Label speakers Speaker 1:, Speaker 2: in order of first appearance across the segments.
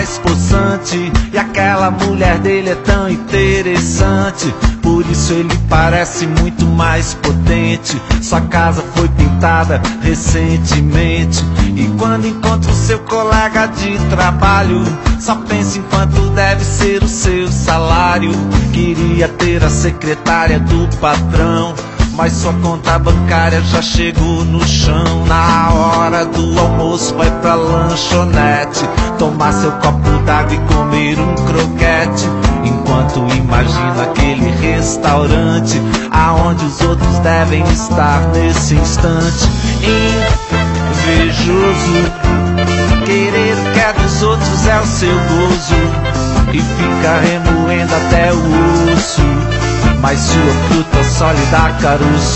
Speaker 1: mais possante, e aquela mulher dele é tão interessante. Por isso ele parece muito mais potente. Sua casa foi pintada recentemente, e quando encontra o seu colega de trabalho, só pensa em quanto deve ser o seu salário. Queria ter a secretária do patrão, mas sua conta bancária já chegou no chão. Na hora do almoço vai pra lanchonete, tomar seu copo d'água e comer um croquete, enquanto imagina aquele restaurante aonde os outros devem estar nesse instante. Invejoso, querer o que é dos outros é o seu gozo, e fica remoendo até o osso, mas sua fruta só lhe dá caroço.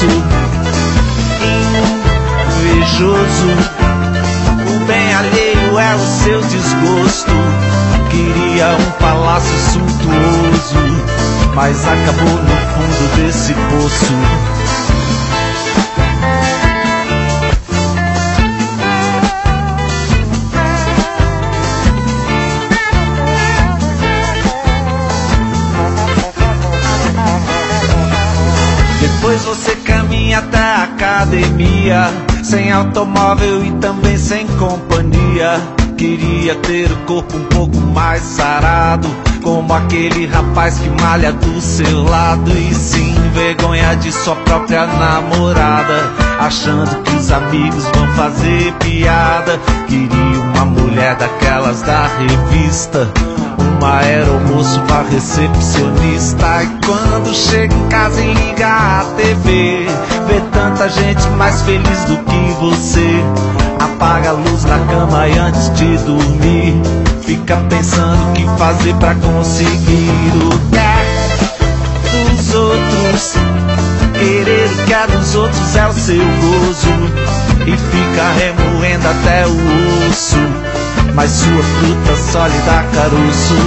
Speaker 1: Invejoso, o bem alheio é o seu desgosto. Queria um palácio suntuoso, mas acabou no fundo desse poço. Depois você caminha até a academia, sem automóvel e também sem companhia. Queria ter o corpo um pouco mais sarado, como aquele rapaz que malha do seu lado, e se envergonha de sua própria namorada, achando que os amigos vão fazer piada. Queria uma mulher daquelas da revista, uma aeromoço, uma recepcionista. E quando chega em casa e liga a TV, vê tanta gente mais feliz do que você. Apaga a luz na cama e antes de dormir, fica pensando o que fazer pra conseguir o que é dos outros. Querer o que é dos outros é o seu gozo, e fica remoendo até o osso, mas sua fruta só lhe dá caroço.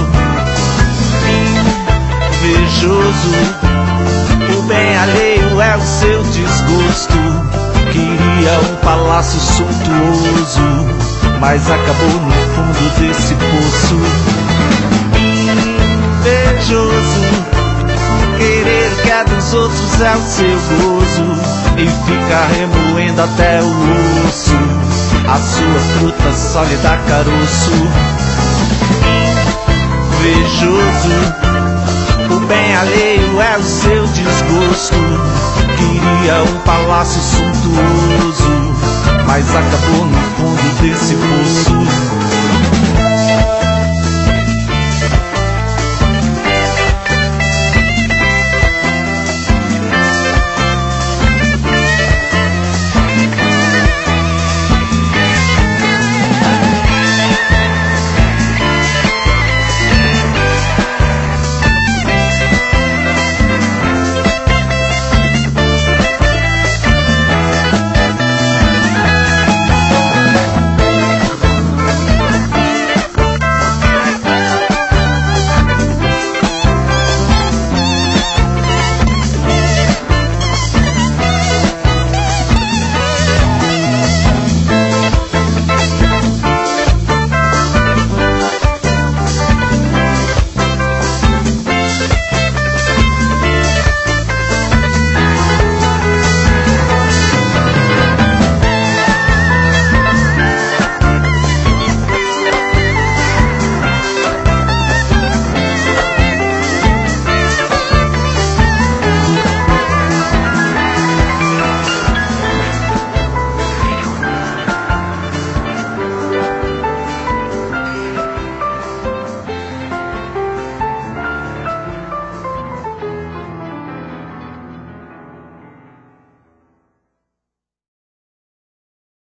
Speaker 1: Invejoso, o bem alheio é o seu desgosto. Queria um palácio suntuoso, mas acabou no fundo desse poço. Invejoso, querer o que é dos outros é o seu gozo, e fica remoendo até o osso, a sua fruta só lhe dá caroço. Invejoso, o bem alheio é o seu desgosto. Queria um palácio suntuoso, mas acabou no fundo desse poço.